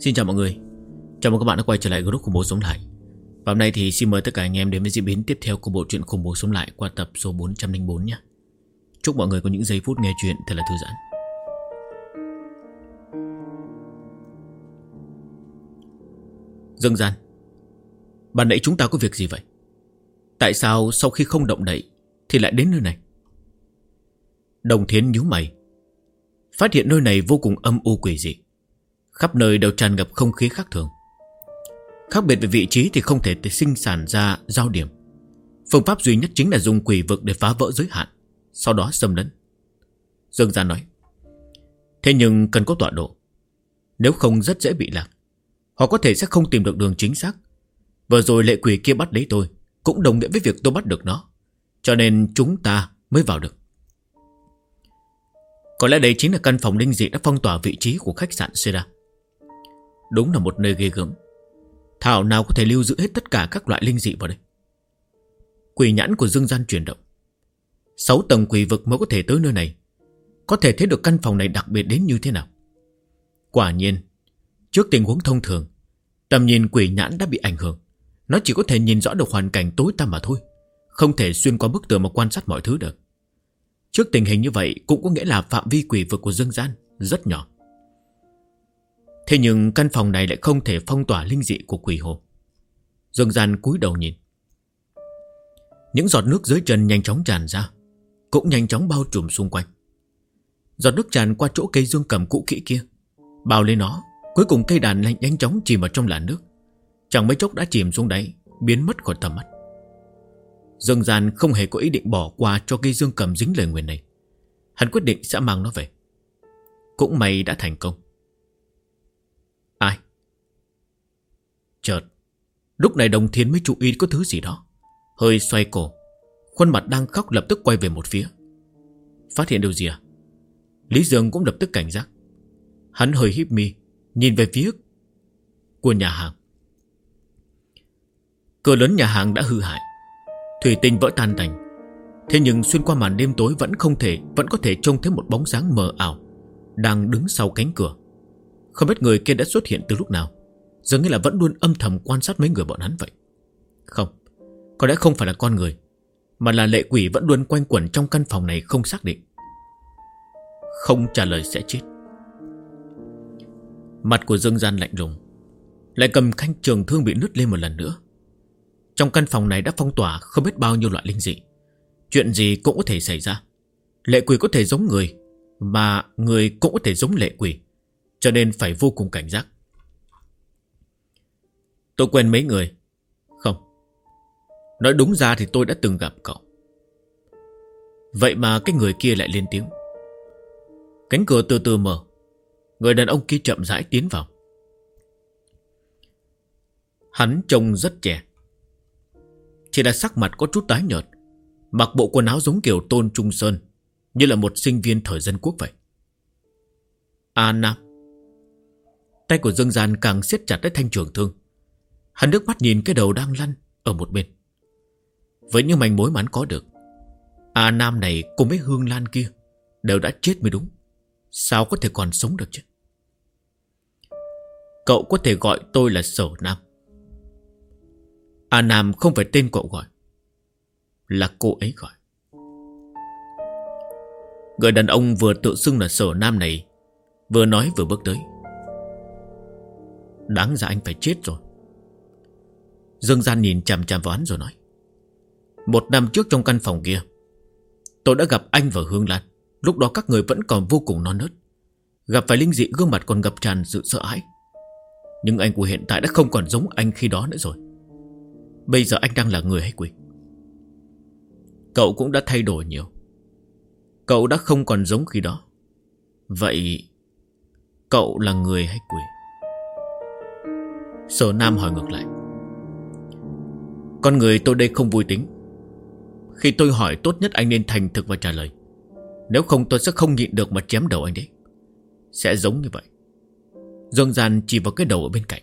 Xin chào mọi người. Chào mừng các bạn đã quay trở lại group khủng bố sống lại. Và hôm nay thì xin mời tất cả anh em đến với diễn biến tiếp theo của bộ truyện khủng bố sống lại qua tập số 404 nhé. Chúc mọi người có những giây phút nghe chuyện thật là thư giãn. Dương Gian, ban nãy chúng ta có việc gì vậy? Tại sao sau khi không động đậy thì lại đến nơi này? Đồng Thiến nhíu mày, phát hiện nơi này vô cùng âm u quỷ dị. Khắp nơi đều tràn ngập không khí khác thường. Khác biệt về vị trí thì không thể sinh sản ra giao điểm. Phương pháp duy nhất chính là dùng quỷ vực để phá vỡ giới hạn, sau đó xâm lấn. Dương Gian nói, thế nhưng cần có tọa độ, nếu không rất dễ bị lạc. Họ có thể sẽ không tìm được đường chính xác. Vừa rồi lệ quỷ kia bắt lấy tôi, cũng đồng nghĩa với việc tôi bắt được nó, cho nên chúng ta mới vào được. Có lẽ đây chính là căn phòng linh dị đã phong tỏa vị trí của khách sạn Seda. Đúng là một nơi ghê gớm. Thảo nào có thể lưu giữ hết tất cả các loại linh dị vào đây. Quỷ nhãn của Dương Gian chuyển động. 6 tầng quỷ vực mới có thể tới nơi này. Có thể thấy được căn phòng này đặc biệt đến như thế nào. Quả nhiên, trước tình huống thông thường, tầm nhìn quỷ nhãn đã bị ảnh hưởng. Nó chỉ có thể nhìn rõ được hoàn cảnh tối tăm mà thôi, không thể xuyên qua bức tường mà quan sát mọi thứ được. Trước tình hình như vậy cũng có nghĩa là phạm vi quỷ vực của Dương Gian rất nhỏ. Thế nhưng căn phòng này lại không thể phong tỏa linh dị của quỷ hồ. Dương Gian cúi đầu nhìn. Những giọt nước dưới chân nhanh chóng tràn ra, cũng nhanh chóng bao trùm xung quanh. Giọt nước tràn qua chỗ cây dương cầm cũ kỹ kia, bao lên nó. Cuối cùng cây đàn nhanh chóng chìm vào trong làn nước. Chẳng mấy chốc đã chìm xuống đáy, biến mất khỏi tầm mắt. Dương Gian không hề có ý định bỏ qua cho cây dương cầm dính lời nguyền này. Hắn quyết định sẽ mang nó về. Cũng may đã thành công. Ai? Chợt lúc này Đồng Thiến mới chú ý có thứ gì đó. Hơi xoay cổ, khuôn mặt đang khóc lập tức quay về một phía. Phát hiện điều gì à? Lý Dương cũng lập tức cảnh giác. Hắn hơi híp mi, nhìn về phía của nhà hàng. Cửa lớn nhà hàng đã hư hại, thủy tinh vỡ tan tành. Thế nhưng xuyên qua màn đêm tối vẫn có thể trông thấy một bóng dáng mờ ảo đang đứng sau cánh cửa. Không biết người kia đã xuất hiện từ lúc nào, dường như là vẫn luôn âm thầm quan sát mấy người bọn hắn vậy. Không, có lẽ không phải là con người, mà là lệ quỷ vẫn luôn quanh quẩn trong căn phòng này không xác định. Không trả lời sẽ chết. Mặt của Dương Gian lạnh lùng, lại cầm thanh trường thương bị nứt lên một lần nữa. Trong căn phòng này đã phong tỏa không biết bao nhiêu loại linh dị. Chuyện gì cũng có thể xảy ra. Lệ quỷ có thể giống người, mà người cũng có thể giống lệ quỷ, cho nên phải vô cùng cảnh giác. Tôi quen mấy người. Không, nói đúng ra thì tôi đã từng gặp cậu. Vậy mà cái người kia lại lên tiếng. Cánh cửa từ từ mở. Người đàn ông kia chậm rãi tiến vào. Hắn trông rất trẻ, chỉ là sắc mặt có chút tái nhợt, mặc bộ quần áo giống kiểu Tôn Trung Sơn, như là một sinh viên thời dân quốc vậy. A Nam. Tay của Dương Gian càng siết chặt lấy thanh trường thương. Hắn nước mắt nhìn cái đầu đang lăn ở một bên. Với những manh mối mà hắn có được, A Nam này cùng với Hương Lan kia đều đã chết mới đúng. Sao có thể còn sống được chứ? Cậu có thể gọi tôi là Sở Nam. A Nam không phải tên cậu gọi, là cô ấy gọi. Người đàn ông vừa tự xưng là Sở Nam này vừa nói vừa bước tới. Đáng ra anh phải chết rồi. Dương Gian nhìn chằm chằm vào hắn rồi nói. 1 năm trước trong căn phòng kia, tôi đã gặp anh và Hương Lan. Lúc đó các người vẫn còn vô cùng non nớt. Gặp phải linh dị gương mặt còn ngập tràn sự sợ hãi. Nhưng anh của hiện tại đã không còn giống anh khi đó nữa rồi. Bây giờ anh đang là người hay quỷ? Cậu cũng đã thay đổi nhiều. Cậu đã không còn giống khi đó. Vậy cậu là người hay quỷ? Sở Nam hỏi ngược lại. Con người tôi đây không vui tính. Khi tôi hỏi tốt nhất anh nên thành thực và trả lời. Nếu không tôi sẽ không nhịn được mà chém đầu anh đấy. Sẽ giống như vậy. Dương Gian chỉ vào cái đầu ở bên cạnh.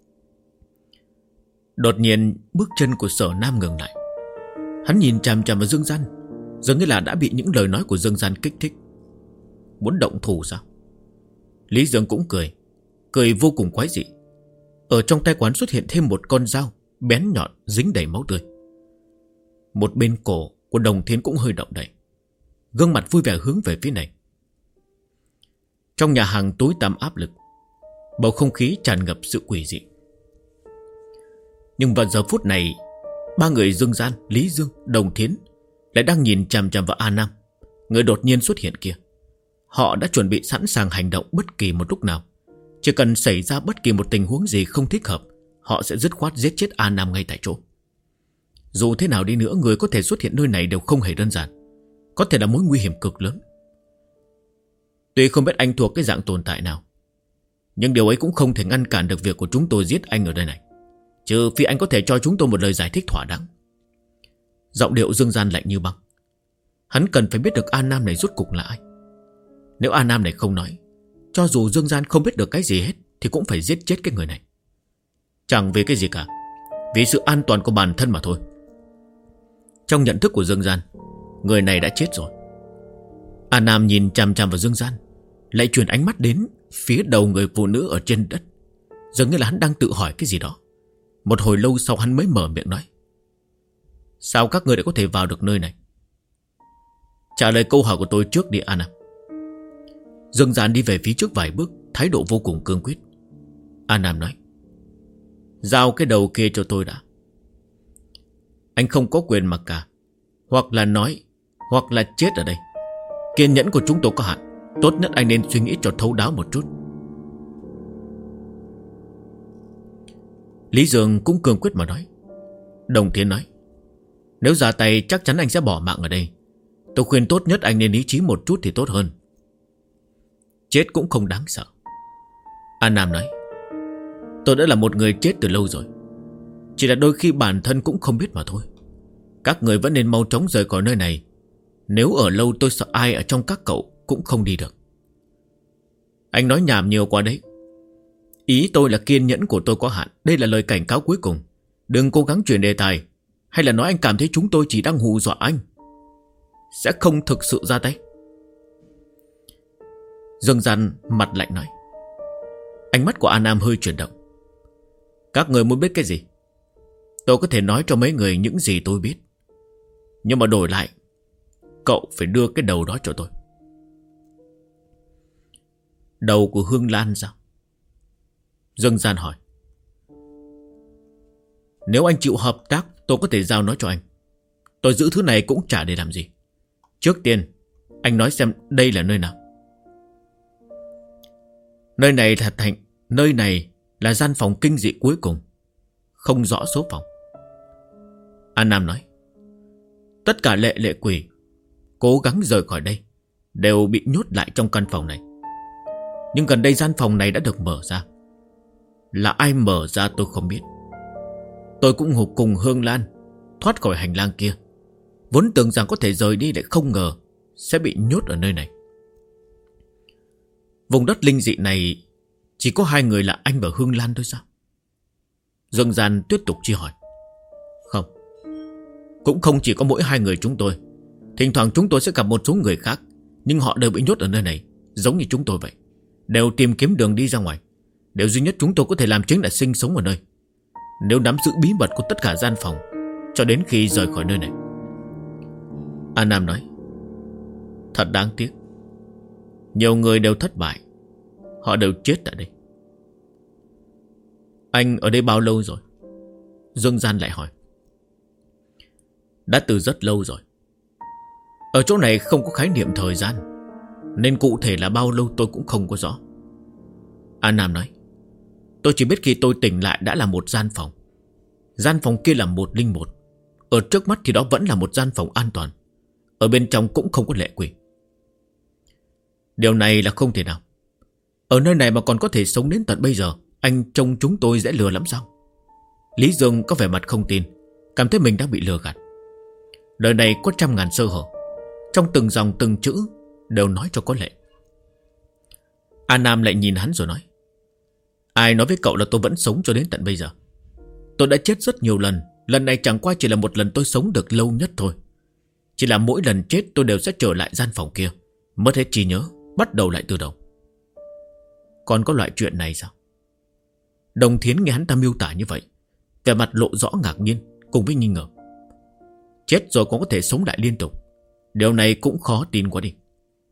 Đột nhiên bước chân của Sở Nam ngừng lại. Hắn nhìn chằm chằm vào Dương Gian, dường như là đã bị những lời nói của Dương Gian kích thích. Muốn động thủ sao? Lý Dương cũng cười. cười vô cùng quái dị. Ở trong tay quán xuất hiện thêm một con dao bén nhọn dính đầy máu tươi. Một bên cổ của Đồng Thiến cũng hơi động đậy, gương mặt vui vẻ hướng về phía này. Trong nhà hàng tối tăm áp lực, bầu không khí tràn ngập sự quỷ dị. Nhưng vào giờ phút này, ba người Dương Gian, Lý Dương, Đồng Thiến lại đang nhìn chằm chằm vào A Nam, người đột nhiên xuất hiện kia. Họ đã chuẩn bị sẵn sàng hành động bất kỳ một lúc nào. Chỉ cần xảy ra bất kỳ một tình huống gì không thích hợp, họ sẽ dứt khoát giết chết A Nam ngay tại chỗ. Dù thế nào đi nữa, người có thể xuất hiện nơi này đều không hề đơn giản, có thể là mối nguy hiểm cực lớn. Tuy không biết anh thuộc cái dạng tồn tại nào, nhưng điều ấy cũng không thể ngăn cản được việc của chúng tôi giết anh ở đây này, trừ phi anh có thể cho chúng tôi một lời giải thích thỏa đáng. Giọng điệu Dương Gian lạnh như băng. Hắn cần phải biết được A Nam này rốt cục là ai. Nếu A Nam này không nói, cho dù Dương Gian không biết được cái gì hết thì cũng phải giết chết cái người này. Chẳng vì cái gì cả, vì sự an toàn của bản thân mà thôi. Trong nhận thức của Dương Gian, người này đã chết rồi. A Nam nhìn chằm chằm vào Dương Gian, lại chuyển ánh mắt đến phía đầu người phụ nữ ở trên đất, dường như là hắn đang tự hỏi cái gì đó. Một hồi lâu sau hắn mới mở miệng nói: sao các ngươi lại có thể vào được nơi này? Trả lời câu hỏi của tôi trước đi A Nam. Dương Gian đi về phía trước vài bước, thái độ vô cùng cương quyết. A Nam nói: giao cái đầu kia cho tôi đã. Anh không có quyền mặc cả, hoặc là nói, hoặc là chết ở đây. Kiên nhẫn của chúng tôi có hạn, tốt nhất anh nên suy nghĩ cho thấu đáo một chút. Lý Dương cũng cương quyết mà nói. Đồng Thiên nói: nếu ra tay chắc chắn anh sẽ bỏ mạng ở đây. Tôi khuyên tốt nhất anh nên ý chí một chút thì tốt hơn. Chết cũng không đáng sợ. An Nam nói: tôi đã là một người chết từ lâu rồi, chỉ là đôi khi bản thân cũng không biết mà thôi. Các người vẫn nên mau chóng rời khỏi nơi này. Nếu ở lâu tôi sợ ai ở trong các cậu cũng không đi được. Anh nói nhảm nhiều quá đấy. Ý tôi là kiên nhẫn của tôi có hạn. Đây là lời cảnh cáo cuối cùng. Đừng cố gắng chuyển đề tài, hay là nói anh cảm thấy chúng tôi chỉ đang hù dọa anh, sẽ không thực sự ra tay. Dương Gian mặt lạnh nói. Ánh mắt của An Nam hơi chuyển động. Các người muốn biết cái gì? Tôi có thể nói cho mấy người những gì tôi biết, nhưng mà đổi lại cậu phải đưa cái đầu đó cho tôi. Đầu của Hương Lan sao? Dương Gian hỏi. Nếu anh chịu hợp tác, tôi có thể giao nó cho anh. Tôi giữ thứ này cũng chả để làm gì. Trước tiên, anh nói xem đây là nơi nào. Nơi này là gian phòng kinh dị cuối cùng, không rõ số phòng. An Nam nói. Tất cả lệ quỷ cố gắng rời khỏi đây đều bị nhốt lại trong căn phòng này. Nhưng gần đây gian phòng này đã được mở ra. Là ai mở ra tôi không biết. Tôi cũng cùng Hương Lan thoát khỏi hành lang kia, vốn tưởng rằng có thể rời đi, lại không ngờ sẽ bị nhốt ở nơi này. Vùng đất linh dị này chỉ có hai người là anh và Hương Lan thôi sao? Dương Gian tiếp tục truy hỏi. Không, cũng không chỉ có mỗi hai người chúng tôi. Thỉnh thoảng chúng tôi sẽ gặp một số người khác, nhưng họ đều bị nhốt ở nơi này, giống như chúng tôi vậy. Đều tìm kiếm đường đi ra ngoài. Điều duy nhất chúng tôi có thể làm chính là sinh sống ở nơi. Nếu nắm giữ bí mật của tất cả gian phòng cho đến khi rời khỏi nơi này. An Nam nói. Thật đáng tiếc, nhiều người đều thất bại. Họ đều chết tại đây. Anh ở đây bao lâu rồi? Dương Gian lại hỏi. Đã từ rất lâu rồi. Ở chỗ này không có khái niệm thời gian, nên cụ thể là bao lâu tôi cũng không có rõ. An Nam nói. Tôi chỉ biết khi tôi tỉnh lại đã là một gian phòng. Gian phòng kia là 101. Ở trước mắt thì đó vẫn là một gian phòng an toàn. Ở bên trong cũng không có lệ quỷ. Điều này là không thể nào. Ở nơi này mà còn có thể sống đến tận bây giờ, anh trông chúng tôi dễ lừa lắm sao? Lý Dương có vẻ mặt không tin, cảm thấy mình đang bị lừa gạt. Lời này có trăm ngàn sơ hở, trong từng dòng từng chữ đều nói cho có lệ. An Nam lại nhìn hắn rồi nói. Ai nói với cậu là tôi vẫn sống cho đến tận bây giờ? Tôi đã chết rất nhiều lần. Lần này chẳng qua chỉ là một lần tôi sống được lâu nhất thôi. Chỉ là mỗi lần chết tôi đều sẽ trở lại gian phòng kia, mất hết trí nhớ, bắt đầu lại từ đầu. Còn có loại chuyện này sao? Đồng Thiến nghe hắn ta miêu tả như vậy, vẻ mặt lộ rõ ngạc nhiên cùng với nghi ngờ. Chết rồi cũng có thể sống lại liên tục, điều này cũng khó tin quá đi.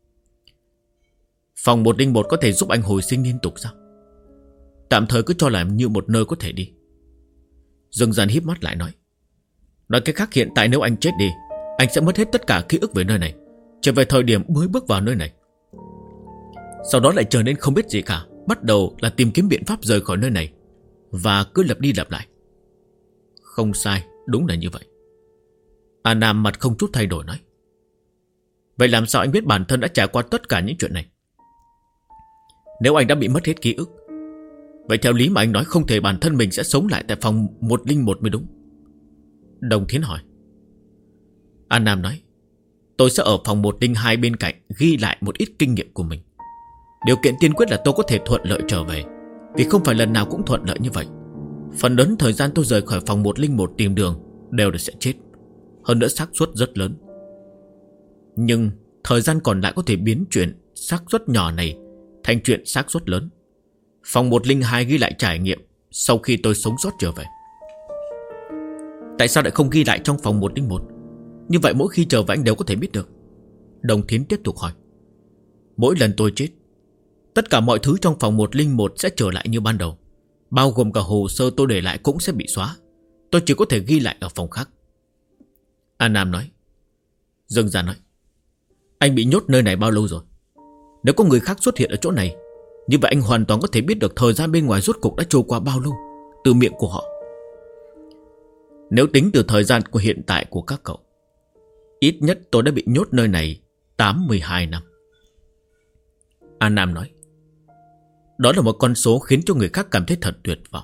Phòng 101 có thể giúp anh hồi sinh liên tục sao? Tạm thời cứ cho là như một nơi có thể đi. Dương Gian híp mắt lại nói. Nói cách khác, hiện tại nếu anh chết đi, anh sẽ mất hết tất cả ký ức về nơi này, trở về thời điểm mới bước vào nơi này. Sau đó lại trở nên không biết gì cả, bắt đầu là tìm kiếm biện pháp rời khỏi nơi này, và cứ lặp đi lặp lại. Không sai, đúng là như vậy. A Nam mặt không chút thay đổi nói. Vậy làm sao anh biết bản thân đã trải qua tất cả những chuyện này? Nếu anh đã bị mất hết ký ức, vậy theo lý mà anh nói không thể bản thân mình sẽ sống lại tại phòng 101 mới đúng. Đồng Thiến hỏi. An Nam nói. Tôi sẽ ở phòng 102 bên cạnh ghi lại một ít kinh nghiệm của mình. Điều kiện tiên quyết là tôi có thể thuận lợi trở về, vì không phải lần nào cũng thuận lợi như vậy. Phần lớn thời gian tôi rời khỏi phòng 101 tìm đường đều là sẽ chết, hơn nữa xác suất rất lớn. Nhưng thời gian còn lại có thể biến chuyển xác suất nhỏ này thành chuyện xác suất lớn. Phòng 102 ghi lại trải nghiệm sau khi tôi sống sót trở về. Tại sao lại không ghi lại trong phòng 101? Như vậy mỗi khi trở về anh đều có thể biết được. Đồng Thiến tiếp tục hỏi. Mỗi lần tôi chết, tất cả mọi thứ trong phòng 101 sẽ trở lại như ban đầu, bao gồm cả hồ sơ tôi để lại cũng sẽ bị xóa. Tôi chỉ có thể ghi lại ở phòng khác. An Nam nói. Dương Gian nói. Anh bị nhốt nơi này bao lâu rồi? Nếu có người khác xuất hiện ở chỗ này, như vậy anh hoàn toàn có thể biết được thời gian bên ngoài rốt cuộc đã trôi qua bao lâu từ miệng của họ. Nếu tính từ thời gian của hiện tại của các cậu, ít nhất tôi đã bị nhốt nơi này 82 năm. An Nam nói. Đó là một con số khiến cho người khác cảm thấy thật tuyệt vọng.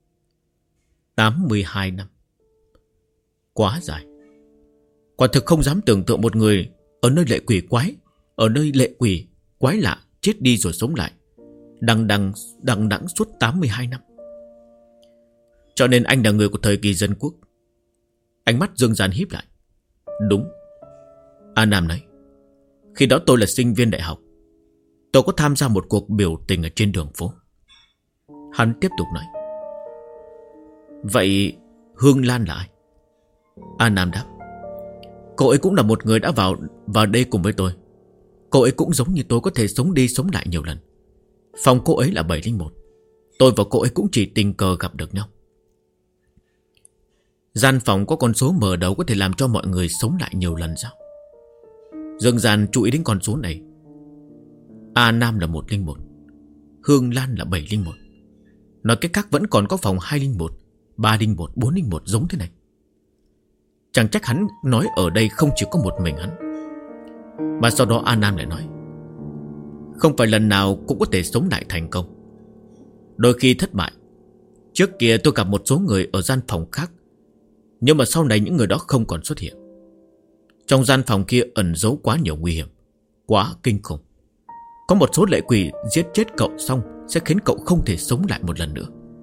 82 năm. Quá dài. Quả thực không dám tưởng tượng một người ở nơi lệ quỷ quái, ở nơi lệ quỷ quái lạ chết đi rồi sống lại, đằng đẵng suốt 82 năm. Cho nên anh là người của thời kỳ dân quốc. Ánh mắt Dương Gian híp lại. Đúng. An Nam nói. Khi đó tôi là sinh viên đại học, tôi có tham gia một cuộc biểu tình ở trên đường phố. Hắn tiếp tục nói. Vậy Hương Lan là ai? An Nam đáp. Cô ấy cũng là một người đã vào đây cùng với tôi. Cô ấy cũng giống như tôi, có thể sống đi sống lại nhiều lần. Phòng cô ấy là 701. Tôi và cô ấy cũng chỉ tình cờ gặp được nhau. Gian phòng có con số mở đầu có thể làm cho mọi người sống lại nhiều lần sao? Dương Gian chú ý đến con số này. A Nam là 101, Hương Lan là 701. Nói cách khác vẫn còn có phòng 201, 301, 401 giống thế này. Chẳng trách hắn nói ở đây không chỉ có một mình hắn. Mà sau đó A Nam lại nói. Không phải lần nào cũng có thể sống lại thành công, đôi khi thất bại. Trước kia tôi gặp một số người ở gian phòng khác, nhưng mà sau này những người đó không còn xuất hiện. Trong gian phòng kia ẩn giấu quá nhiều nguy hiểm, quá kinh khủng. Có một số lệ quỷ giết chết cậu xong sẽ khiến cậu không thể sống lại một lần nữa.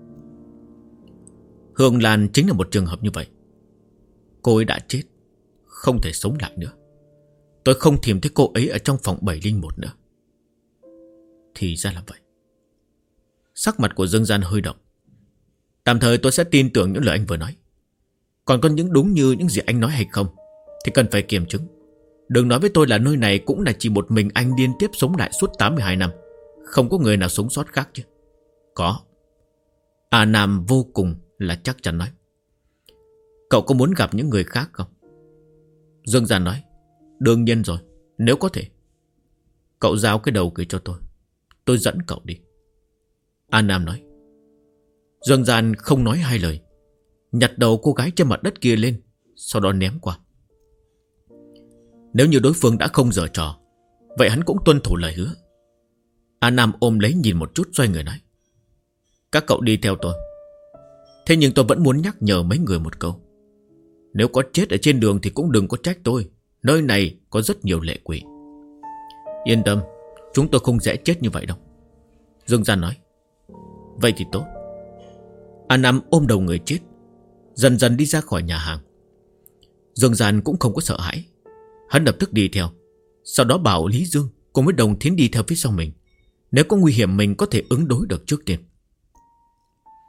Hương Lan chính là một trường hợp như vậy. Cô ấy đã chết, không thể sống lại nữa. Tôi không tìm thấy cô ấy ở trong phòng 701 nữa. Thì ra là vậy. Sắc mặt của Dương Gian hơi động. Tạm thời tôi sẽ tin tưởng những lời anh vừa nói. Còn có những đúng như những gì anh nói hay không thì cần phải kiểm chứng. Đừng nói với tôi là nơi này cũng là chỉ một mình anh liên tiếp sống lại suốt 82 năm, không có người nào sống sót khác chứ. Có. A Nam vô cùng là chắc chắn nói. Cậu có muốn gặp những người khác không? Dương Gian nói. Đương nhiên rồi, nếu có thể. Cậu giao cái đầu kia cho tôi dẫn cậu đi. A Nam nói. Dương Gian không nói hai lời, nhặt đầu cô gái trên mặt đất kia lên, sau đó ném qua. Nếu như đối phương đã không giở trò, vậy hắn cũng tuân thủ lời hứa. A Nam ôm lấy nhìn một chút, xoay người nói. Các cậu đi theo tôi. Thế nhưng tôi vẫn muốn nhắc nhở mấy người một câu. Nếu có chết ở trên đường thì cũng đừng có trách tôi. Nơi này có rất nhiều lệ quỷ. Yên tâm, chúng tôi không dễ chết như vậy đâu. Dương Gian nói. Vậy thì tốt. A Nam ôm đầu người chết, dần dần đi ra khỏi nhà hàng. Dương Gian cũng không có sợ hãi. Hắn lập tức đi theo, sau đó bảo Lý Dương cùng với Đồng Thiến đi theo phía sau mình. Nếu có nguy hiểm mình có thể ứng đối được trước tiên.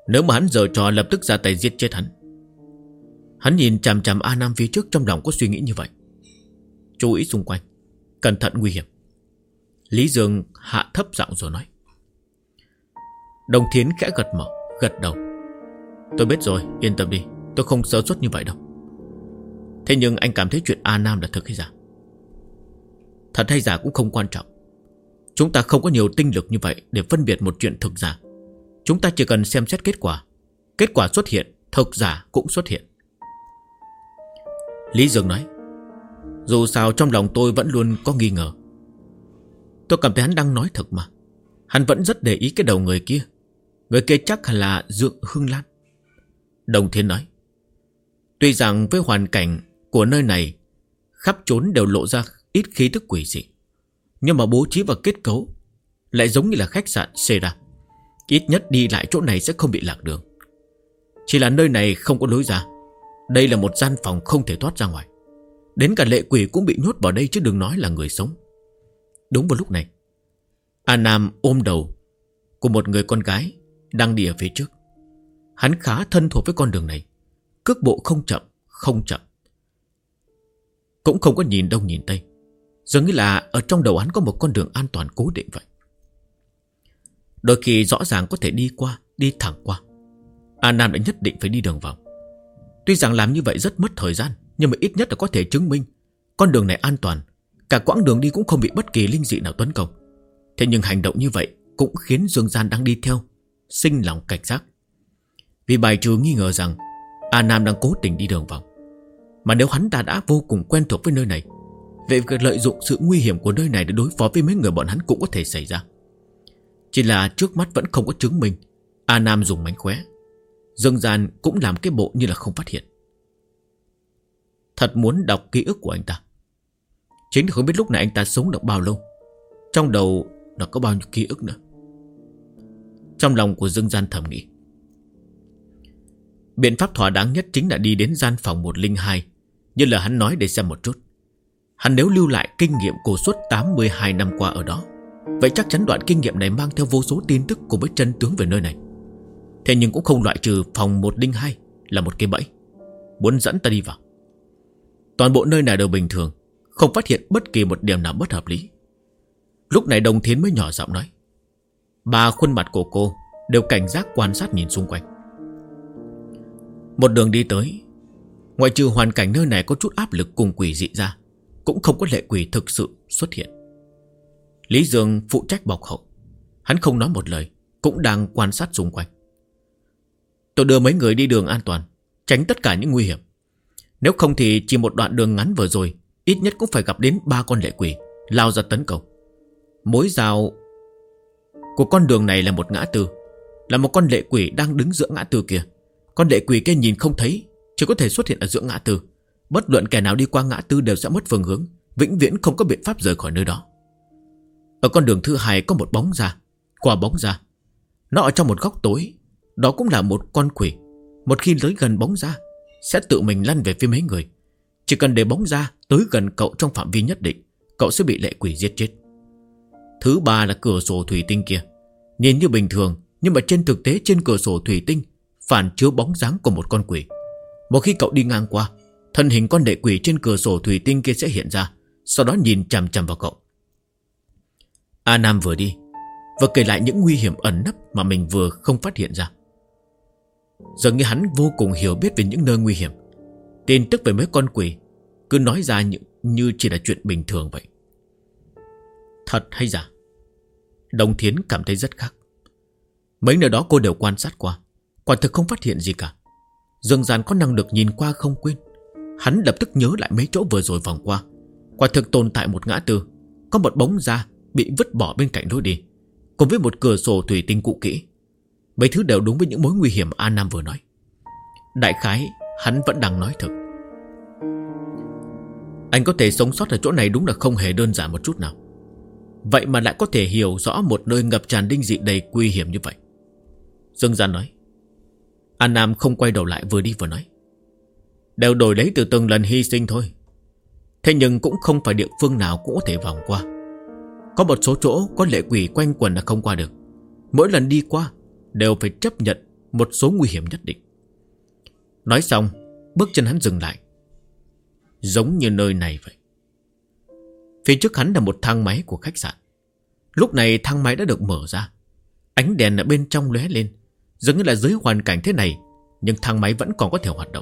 Nếu mà hắn giở trò lập tức ra tay giết chết hắn. Hắn nhìn chằm chằm A Nam phía trước, trong lòng có suy nghĩ như vậy. Chú ý xung quanh, cẩn thận nguy hiểm. Lý Dương hạ thấp giọng rồi nói. Đồng Thiến khẽ gật đầu. Tôi biết rồi, yên tâm đi, tôi không sơ suất như vậy đâu. Thế nhưng anh cảm thấy chuyện A Nam là thực hay giả? Thật hay giả cũng không quan trọng. Chúng ta không có nhiều tinh lực như vậy để phân biệt một chuyện thực giả. Chúng ta chỉ cần xem xét kết quả. Kết quả xuất hiện, thực giả cũng xuất hiện. Lý Dương nói. Dù sao trong lòng tôi vẫn luôn có nghi ngờ. Tôi cảm thấy hắn đang nói thật mà. Hắn vẫn rất để ý cái đầu người kia. Người kia chắc là Dượng Hưng Lan. Đồng Thiên nói. Tuy rằng với hoàn cảnh của nơi này khắp trốn đều lộ ra ít khí tức quỷ dị, nhưng mà bố trí và kết cấu lại giống như là khách sạn Sera. Ít nhất đi lại chỗ này sẽ không bị lạc đường. Chỉ là nơi này không có lối ra. Đây là một gian phòng không thể thoát ra ngoài. Đến cả lệ quỷ cũng bị nhốt vào đây, chứ đừng nói là người sống. Đúng vào lúc này, A Nam ôm đầu của một người con gái đang đi ở phía trước. Hắn khá thân thuộc với con đường này, cước bộ không chậm, cũng không có nhìn đông nhìn tây, dường như là ở trong đầu hắn có một con đường an toàn cố định vậy. Đôi khi rõ ràng có thể đi thẳng qua, A Nam đã nhất định phải đi đường vòng. Tuy rằng làm như vậy rất mất thời gian, nhưng mà ít nhất là có thể chứng minh con đường này an toàn. Cả quãng đường đi cũng không bị bất kỳ linh dị nào tấn công. Thế nhưng hành động như vậy cũng khiến Dương Gian đang đi theo sinh lòng cảnh giác, vì bài trừ nghi ngờ rằng A Nam đang cố tình đi đường vòng. Mà nếu hắn ta đã vô cùng quen thuộc với nơi này, vậy việc lợi dụng sự nguy hiểm của nơi này để đối phó với mấy người bọn hắn cũng có thể xảy ra. Chỉ là trước mắt vẫn không có chứng minh A Nam dùng mánh khóe. Dương Gian cũng làm cái bộ như là không phát hiện. Thật muốn đọc ký ức của anh ta. Chính là không biết lúc này anh ta sống được bao lâu, trong đầu nó có bao nhiêu ký ức nữa. Trong lòng của Dương Gian thầm nghĩ. Biện pháp thỏa đáng nhất chính là đi đến gian phòng 102 như là hắn nói để xem một chút. Hắn nếu lưu lại kinh nghiệm của suốt 82 năm qua ở đó, vậy chắc chắn đoạn kinh nghiệm này mang theo vô số tin tức cùng với chân tướng về nơi này. Thế nhưng cũng không loại trừ phòng 102 là một cái bẫy muốn dẫn ta đi vào. Toàn bộ nơi này đều bình thường, không phát hiện bất kỳ một điểm nào bất hợp lý. Lúc này Đồng Thiến mới nhỏ giọng nói. Ba khuôn mặt của cô đều cảnh giác quan sát nhìn xung quanh. Một đường đi tới, ngoại trừ hoàn cảnh nơi này có chút áp lực cùng quỷ dị ra, cũng không có lệ quỷ thực sự xuất hiện. Lý Dương phụ trách bọc hậu. Hắn không nói một lời, cũng đang quan sát xung quanh. Tôi đưa mấy người đi đường an toàn, tránh tất cả những nguy hiểm. Nếu không thì chỉ một đoạn đường ngắn vừa rồi, ít nhất cũng phải gặp đến 3 con lệ quỷ lao ra tấn công. Mối giao của con đường này là một ngã tư, là một con lệ quỷ đang đứng giữa ngã tư kia. Con lệ quỷ kia nhìn không thấy, chỉ có thể xuất hiện ở giữa ngã tư. Bất luận kẻ nào đi qua ngã tư đều sẽ mất phương hướng, vĩnh viễn không có biện pháp rời khỏi nơi đó. Ở con đường thứ hai có một bóng ra. Quả bóng ra, nó ở trong một góc tối. Đó cũng là một con quỷ. Một khi tới gần bóng ra, sẽ tự mình lăn về phía mấy người. Chỉ cần để bóng ra tới gần cậu trong phạm vi nhất định, cậu sẽ bị lệ quỷ giết chết. Thứ ba là cửa sổ thủy tinh kia. Nhìn như bình thường, nhưng mà trên thực tế trên cửa sổ thủy tinh phản chiếu bóng dáng của một con quỷ. Một khi cậu đi ngang qua, thân hình con lệ quỷ trên cửa sổ thủy tinh kia sẽ hiện ra, sau đó nhìn chằm chằm vào cậu. A Nam vừa đi vừa kể lại những nguy hiểm ẩn nấp mà mình vừa không phát hiện ra. Dường như hắn vô cùng hiểu biết về những nơi nguy hiểm. Tin tức về mấy con quỷ cứ nói ra như chỉ là chuyện bình thường vậy. Thật hay giả? Đồng Thiến cảm thấy rất khác. Mấy nơi đó cô đều quan sát qua, quả thực không phát hiện gì cả. Dương Gian có năng lực nhìn qua không quên. Hắn lập tức nhớ lại mấy chỗ vừa rồi vòng qua. Quả thực tồn tại một ngã tư, có một bóng da bị vứt bỏ bên cạnh lối đi, cùng với một cửa sổ thủy tinh cũ kỹ. Mấy thứ đều đúng với những mối nguy hiểm A Nam vừa nói. Đại khái hắn vẫn đang nói thật. Anh có thể sống sót ở chỗ này đúng là không hề đơn giản một chút nào. Vậy mà lại có thể hiểu rõ một nơi ngập tràn linh dị đầy nguy hiểm như vậy. Dương Gian nói. A Nam không quay đầu lại, vừa đi vừa nói. Đều đổi lấy từ từng lần hy sinh thôi. Thế nhưng cũng không phải địa phương nào cũng có thể vòng qua. Có một số chỗ có lệ quỷ quanh quẩn là không qua được. Mỗi lần đi qua đều phải chấp nhận một số nguy hiểm nhất định. Nói xong, bước chân hắn dừng lại. Giống như nơi này vậy. Phía trước hắn là một thang máy của khách sạn. Lúc này thang máy đã được mở ra. Ánh đèn ở bên trong lóe lên. Giống như là dưới hoàn cảnh thế này, nhưng thang máy vẫn còn có thể hoạt động.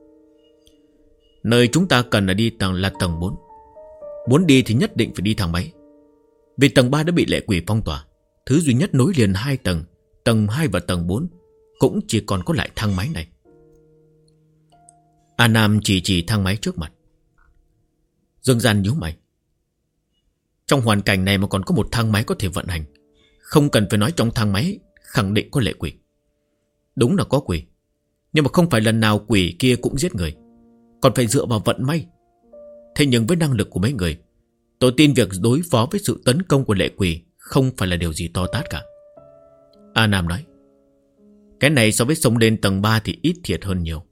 Nơi chúng ta cần là tầng 4. Muốn đi thì nhất định phải đi thang máy. Vì tầng 3 đã bị lệ quỷ phong tỏa. Thứ duy nhất nối liền 2 tầng, tầng 2 và tầng 4, cũng chỉ còn có lại thang máy này. A Nam chỉ thang máy trước mặt. Dương Gian nhíu mày. Trong hoàn cảnh này mà còn có một thang máy có thể vận hành, không cần phải nói trong thang máy khẳng định có lệ quỷ. Đúng là có quỷ, nhưng mà không phải lần nào quỷ kia cũng giết người, còn phải dựa vào vận may. Thế nhưng với năng lực của mấy người, tôi tin việc đối phó với sự tấn công của lệ quỷ không phải là điều gì to tát cả. A Nam nói, cái này so với sống lên tầng 3 thì ít thiệt hơn nhiều.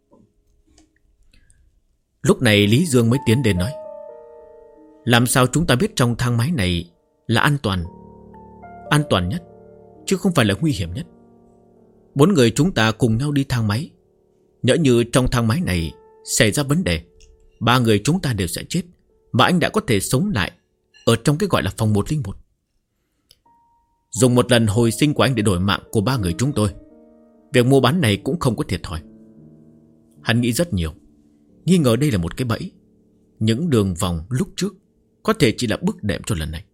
Lúc này Lý Dương mới tiến đến nói, làm sao chúng ta biết trong thang máy này là an toàn nhất, chứ không phải là nguy hiểm nhất. 4 người chúng ta cùng nhau đi thang máy. Nhỡ như trong thang máy này xảy ra vấn đề, 3 người chúng ta đều sẽ chết, mà anh đã có thể sống lại ở trong cái gọi là phòng 101. Dùng một lần hồi sinh của anh để đổi mạng của 3 người chúng tôi. Việc mua bán này cũng không có thiệt thòi. Hắn nghĩ rất nhiều, nghi ngờ đây là một cái bẫy. Những đường vòng lúc trước có thể chỉ là bước đệm cho lần này.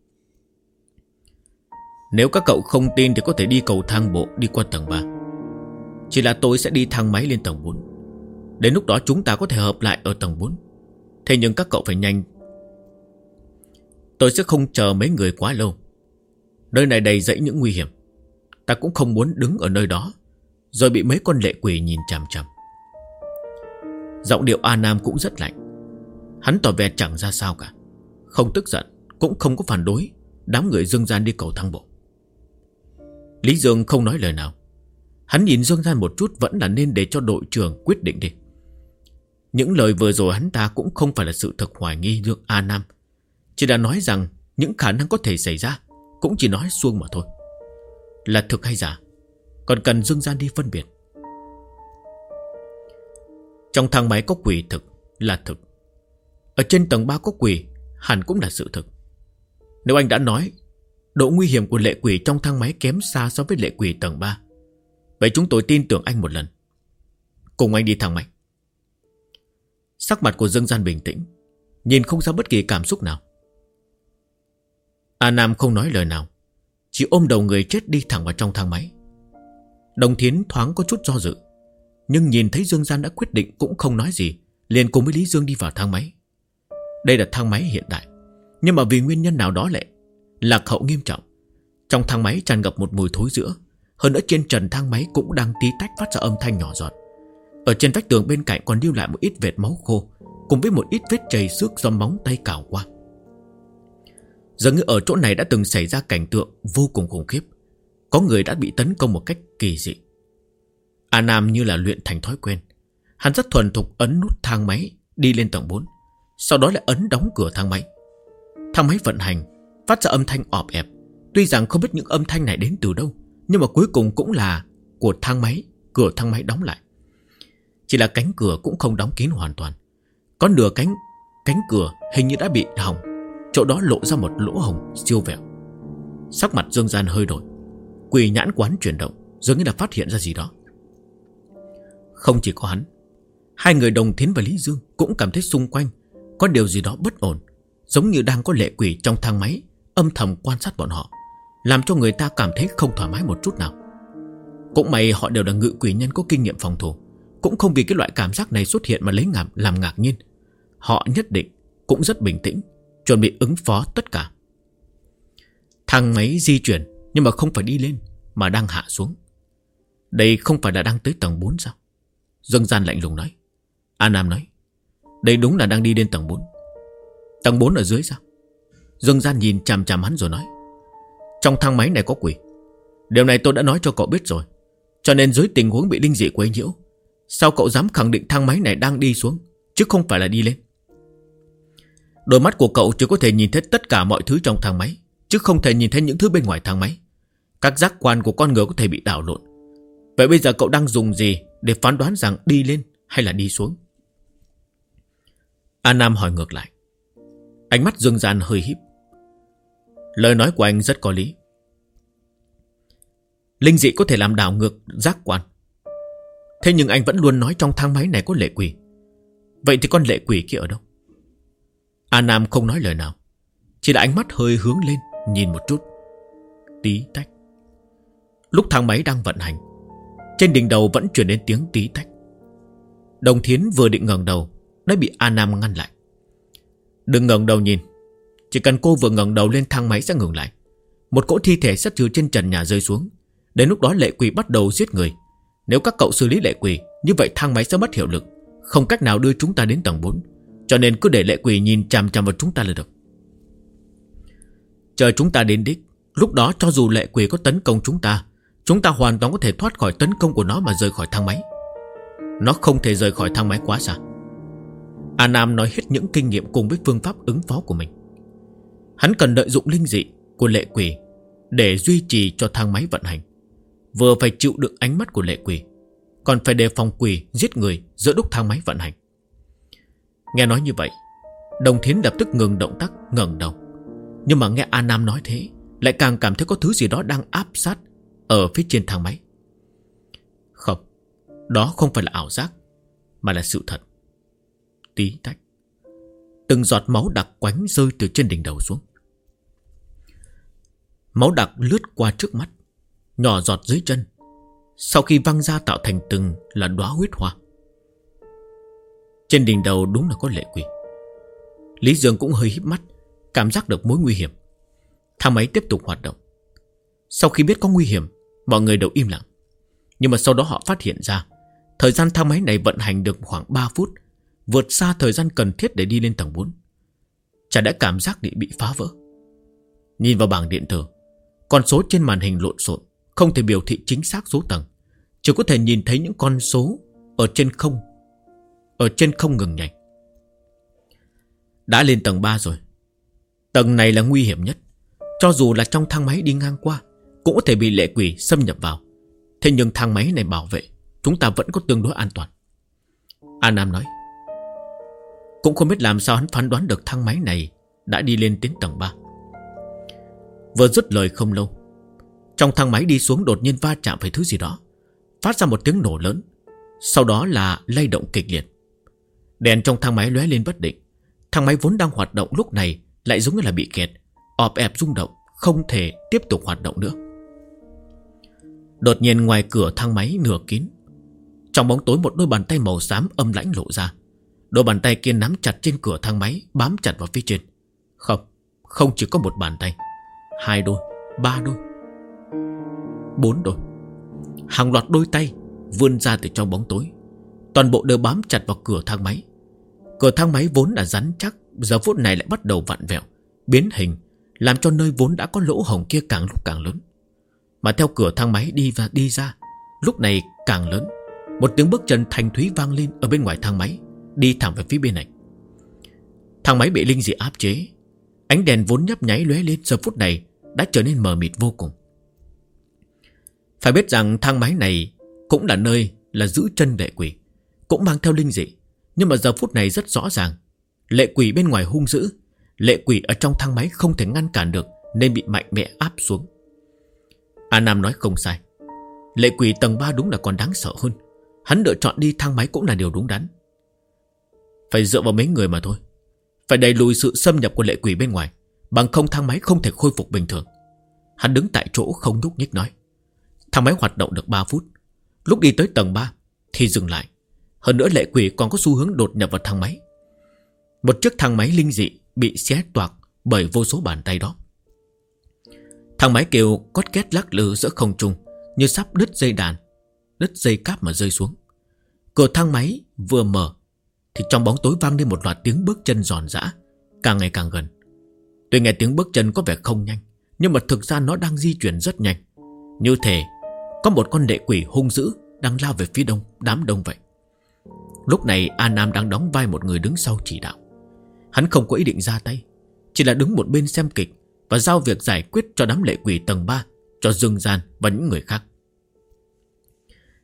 Nếu các cậu không tin thì có thể đi cầu thang bộ đi qua tầng 3. Chỉ là tôi sẽ đi thang máy lên tầng 4. Đến lúc đó chúng ta có thể hợp lại ở tầng 4. Thế nhưng các cậu phải nhanh. Tôi sẽ không chờ mấy người quá lâu. Nơi này đầy rẫy những nguy hiểm. Ta cũng không muốn đứng ở nơi đó rồi bị mấy con lệ quỷ nhìn chằm chằm. Giọng điệu A Nam cũng rất lạnh. Hắn tỏ vẻ chẳng ra sao cả, không tức giận, cũng không có phản đối đám người Dương Gian đi cầu thang bộ. Lý Dương không nói lời nào. Hắn nhìn Dương Gian một chút, vẫn là nên để cho đội trưởng quyết định đi. Những lời vừa rồi hắn ta cũng không phải là sự thực hoài nghi Dương A Nam, chỉ đã nói rằng những khả năng có thể xảy ra, cũng chỉ nói suông mà thôi. Là thực hay giả còn cần Dương Gian đi phân biệt. Trong thang máy có quỷ thực là thực. Ở trên tầng 3 có quỷ hẳn cũng là sự thực. Nếu anh đã nói độ nguy hiểm của lệ quỷ trong thang máy kém xa so với lệ quỷ tầng 3, vậy chúng tôi tin tưởng anh một lần. Cùng anh đi thang máy. Sắc mặt của Dương Gian bình tĩnh, nhìn không ra bất kỳ cảm xúc nào. A Nam không nói lời nào, chỉ ôm đầu người chết đi thẳng vào trong thang máy. Đồng Thiến thoáng có chút do dự, nhưng nhìn thấy Dương Gian đã quyết định cũng không nói gì, liền cùng với Lý Dương đi vào thang máy. Đây là thang máy hiện đại, nhưng mà vì nguyên nhân nào đó lại lạc hậu nghiêm trọng. Trong thang máy tràn ngập một mùi thối rữa. Hơn nữa trên trần thang máy cũng đang tí tách phát ra âm thanh nhỏ giọt. Ở trên vách tường bên cạnh còn lưu lại một ít vệt máu khô, cùng với một ít vết chảy xước do móng tay cào qua. Dường như ở chỗ này đã từng xảy ra cảnh tượng vô cùng khủng khiếp. Có người đã bị tấn công một cách kỳ dị. A Nam như là luyện thành thói quen, hắn rất thuần thục ấn nút thang máy đi lên tầng 4, sau đó lại ấn đóng cửa thang máy. Thang máy vận hành, phát ra âm thanh ọp ẹp. Tuy rằng không biết những âm thanh này đến từ đâu, nhưng mà cuối cùng cũng là của thang máy. Cửa thang máy đóng lại. Chỉ là cánh cửa cũng không đóng kín hoàn toàn. Có nửa cánh cửa hình như đã bị hỏng, chỗ đó lộ ra một lỗ hổng siêu vẹo. Sắc mặt Dương Gian hơi đổi, quỷ nhãn quán chuyển động, dường như là phát hiện ra gì đó. Không chỉ có hắn, hai người Đồng Thiến và Lý Dương cũng cảm thấy xung quanh có điều gì đó bất ổn, giống như đang có lệ quỷ trong thang máy âm thầm quan sát bọn họ, làm cho người ta cảm thấy không thoải mái một chút nào. Cũng may họ đều là ngự quỷ nhân có kinh nghiệm phòng thủ, cũng không vì cái loại cảm giác này xuất hiện mà lấy làm ngạc nhiên. Họ nhất định cũng rất bình tĩnh, chuẩn bị ứng phó tất cả. Thang máy di chuyển, nhưng mà không phải đi lên, mà đang hạ xuống. Đây không phải là đang tới tầng 4 sao? Dương Gian lạnh lùng nói. A Nam nói, đây đúng là đang đi lên tầng 4. Tầng 4 ở dưới sao? Dương Gian nhìn chằm chằm hắn rồi nói, trong thang máy này có quỷ. Điều này tôi đã nói cho cậu biết rồi. Cho nên dưới tình huống bị linh dị quấy nhiễu, sao cậu dám khẳng định thang máy này đang đi xuống, chứ không phải là đi lên? Đôi mắt của cậu chỉ có thể nhìn thấy tất cả mọi thứ trong thang máy, chứ không thể nhìn thấy những thứ bên ngoài thang máy. Các giác quan của con người có thể bị đảo lộn. Vậy bây giờ cậu đang dùng gì để phán đoán rằng đi lên hay là đi xuống? An Nam hỏi ngược lại. Ánh mắt Dương Gian hơi híp. Lời nói của anh rất có lý. Linh dị có thể làm đảo ngược giác quan. Thế nhưng anh vẫn luôn nói trong thang máy này có lệ quỷ. Vậy thì con lệ quỷ kia ở đâu? An Nam không nói lời nào, chỉ là ánh mắt hơi hướng lên nhìn một chút. Tí tách. Lúc thang máy đang vận hành, trên đỉnh đầu vẫn truyền đến tiếng tí tách. Đồng Thiến vừa định ngẩng đầu đã bị An Nam ngăn lại. Đừng ngẩng đầu nhìn. Chỉ cần cô vừa ngẩng đầu lên thang máy sẽ ngừng lại. Một cỗ thi thể sắt từ trên trần nhà rơi xuống. Đến lúc đó lệ quỷ bắt đầu giết người. Nếu các cậu xử lý lệ quỷ, như vậy thang máy sẽ mất hiệu lực, không cách nào đưa chúng ta đến tầng 4. Cho nên cứ để lệ quỷ nhìn chằm chằm vào chúng ta là được. Chờ chúng ta đến đích, lúc đó cho dù lệ quỷ có tấn công chúng ta hoàn toàn có thể thoát khỏi tấn công của nó mà rời khỏi thang máy. Nó không thể rời khỏi thang máy quá xa. An Nam nói hết những kinh nghiệm cùng với phương pháp ứng phó của mình. Hắn cần lợi dụng linh dị của lệ quỷ để duy trì cho thang máy vận hành. Vừa phải chịu đựng ánh mắt của lệ quỷ, còn phải đề phòng quỷ giết người giữa lúc thang máy vận hành. Nghe nói như vậy, Đồng Thiến lập tức ngừng động tác, ngẩng đầu. Nhưng mà nghe An Nam nói thế, lại càng cảm thấy có thứ gì đó đang áp sát ở phía trên thang máy. Không, đó không phải là ảo giác, mà là sự thật. Tí tách. Từng giọt máu đặc quánh rơi từ trên đỉnh đầu xuống. Máu đặc lướt qua trước mắt, nhỏ giọt dưới chân, sau khi văng ra tạo thành từng là đóa huyết hoa. Trên đỉnh đầu đúng là có lệ quỷ. Lý Dương cũng hơi híp mắt, cảm giác được mối nguy hiểm. Thang máy tiếp tục hoạt động. Sau khi biết có nguy hiểm, mọi người đều im lặng. Nhưng mà sau đó họ phát hiện ra thời gian thang máy này vận hành được khoảng 3 phút, vượt xa thời gian cần thiết để đi lên tầng 4. Chả đã cảm giác bị phá vỡ. Nhìn vào bảng điện tử, con số trên màn hình lộn xộn, không thể biểu thị chính xác số tầng, chỉ có thể nhìn thấy những con số ở trên không ngừng nhảy. Đã lên tầng 3 rồi. Tầng này là nguy hiểm nhất. Cho dù là trong thang máy đi ngang qua cũng có thể bị lệ quỷ xâm nhập vào. Thế nhưng thang máy này bảo vệ, chúng ta vẫn có tương đối an toàn. An Nam nói. Cũng không biết làm sao hắn phán đoán được thang máy này đã đi lên đến tầng 3. Vừa dứt lời không lâu, trong thang máy đi xuống đột nhiên va chạm phải thứ gì đó, phát ra một tiếng nổ lớn. Sau đó là lay động kịch liệt. Đèn trong thang máy lóe lên bất định. Thang máy vốn đang hoạt động lúc này lại giống như là bị kẹt, ọp ẹp rung động, không thể tiếp tục hoạt động nữa. Đột nhiên ngoài cửa thang máy nửa kín, trong bóng tối một đôi bàn tay màu xám âm lãnh lộ ra. Đôi bàn tay kia nắm chặt trên cửa thang máy, bám chặt vào phía trên. Không chỉ có một bàn tay, 2 đôi, 3 đôi, 4 đôi. Hàng loạt đôi tay vươn ra từ trong bóng tối, toàn bộ đều bám chặt vào cửa thang máy. Cửa thang máy vốn đã rắn chắc, giờ phút này lại bắt đầu vặn vẹo, biến hình, làm cho nơi vốn đã có lỗ hổng kia càng lúc càng lớn. Mà theo cửa thang máy đi ra, lúc này càng lớn. Một tiếng bước chân thanh thúy vang lên ở bên ngoài thang máy, đi thẳng về phía bên này. Thang máy bị linh dị áp chế, ánh đèn vốn nhấp nháy lóe lên giờ phút này đã trở nên mờ mịt vô cùng. Phải biết rằng thang máy này cũng là nơi là giữ chân lệ quỷ, cũng mang theo linh dị. Nhưng mà giờ phút này rất rõ ràng, lệ quỷ bên ngoài hung dữ, lệ quỷ ở trong thang máy không thể ngăn cản được, nên bị mạnh mẽ áp xuống. A Nam nói không sai, lệ quỷ tầng 3 đúng là còn đáng sợ hơn. Hắn lựa chọn đi thang máy cũng là điều đúng đắn. Phải dựa vào mấy người mà thôi. Phải đẩy lùi sự xâm nhập của lệ quỷ bên ngoài, bằng không thang máy không thể khôi phục bình thường. Hắn đứng tại chỗ không nhúc nhích nói. Thang máy hoạt động được 3 phút. Lúc đi tới tầng 3 thì dừng lại. Hơn nữa lệ quỷ còn có xu hướng đột nhập vào thang máy. Một chiếc thang máy linh dị bị xé toạc bởi vô số bàn tay đó. Thang máy kêu cót két lắc lư giữa không trung, như sắp đứt dây cáp mà rơi xuống. Cửa thang máy vừa mở thì trong bóng tối vang lên một loạt tiếng bước chân giòn giã, càng ngày càng gần. Tuy nghe tiếng bước chân có vẻ không nhanh, nhưng mà thực ra nó đang di chuyển rất nhanh, như thể có một con lệ quỷ hung dữ đang lao về phía đám đông vậy. Lúc này A Nam đang đóng vai một người đứng sau chỉ đạo. Hắn không có ý định ra tay, chỉ là đứng một bên xem kịch và giao việc giải quyết cho đám lệ quỷ tầng 3 cho Dương Gian và những người khác.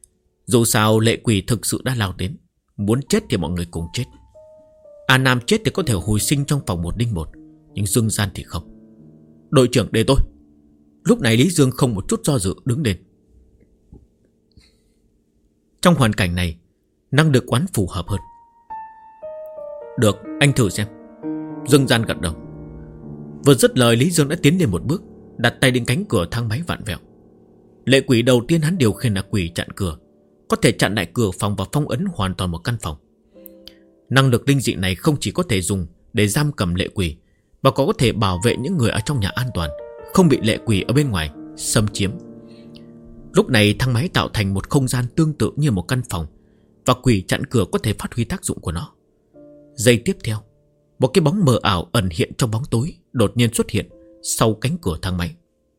Dù sao lệ quỷ thực sự đã lao đến, muốn chết thì mọi người cùng chết. A Nam chết thì có thể hồi sinh trong phòng 101, nhưng Dương Gian thì không. Đội trưởng để tôi. Lúc này Lý Dương không một chút do dự đứng lên. Trong hoàn cảnh này, năng lực quán phù hợp hơn. Được, anh thử xem. Dương Gian gật đầu. Vừa dứt lời, Lý Dương đã tiến lên một bước, đặt tay lên cánh cửa thang máy vặn vẹo. Lệ quỷ đầu tiên hắn điều khiển là quỷ chặn cửa, có thể chặn lại cửa phòng và phong ấn hoàn toàn một căn phòng. Năng lực linh dị này không chỉ có thể dùng để giam cầm lệ quỷ, mà còn có thể bảo vệ những người ở trong nhà an toàn, không bị lệ quỷ ở bên ngoài xâm chiếm. Lúc này thang máy tạo thành một không gian tương tự như một căn phòng, và quỷ chặn cửa có thể phát huy tác dụng của nó. Giây tiếp theo, một cái bóng mờ ảo ẩn hiện trong bóng tối đột nhiên xuất hiện sau cánh cửa thang máy.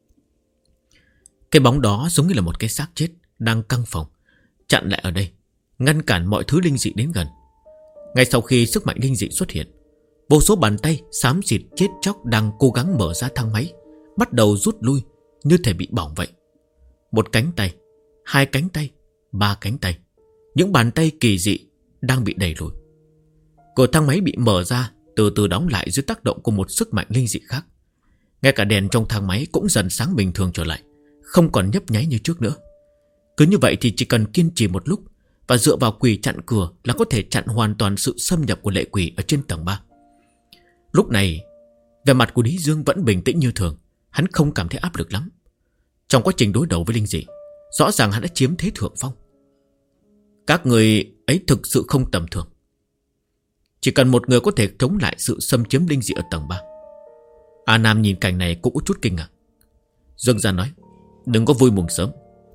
Cái bóng đó giống như là một cái xác chết đang căng phòng, chặn lại ở đây, ngăn cản mọi thứ linh dị đến gần. Ngay sau khi sức mạnh linh dị xuất hiện, vô số bàn tay xám xịt chết chóc đang cố gắng mở ra thang máy bắt đầu rút lui như thể bị bỏng vậy. Một cánh tay, hai cánh tay, ba cánh tay, những bàn tay kỳ dị đang bị đẩy lùi. Cửa thang máy bị mở ra, từ từ đóng lại dưới tác động của một sức mạnh linh dị khác. Ngay cả đèn trong thang máy cũng dần sáng bình thường trở lại, không còn nhấp nháy như trước nữa. Cứ như vậy thì chỉ cần kiên trì một lúc và dựa vào quỷ chặn cửa là có thể chặn hoàn toàn sự xâm nhập của lệ quỷ ở trên tầng 3. Lúc này, vẻ mặt của Lý Dương vẫn bình tĩnh như thường, hắn không cảm thấy áp lực lắm. Trong quá trình đối đầu với linh dị, rõ ràng hắn đã chiếm thế thượng phong. Các người ấy thực sự không tầm thường. Chỉ cần một người có thể chống lại sự xâm chiếm linh dị ở tầng 3. A Nam nhìn cảnh này cũng có chút kinh ngạc. Dương Gian nói, đừng có vui mừng sớm.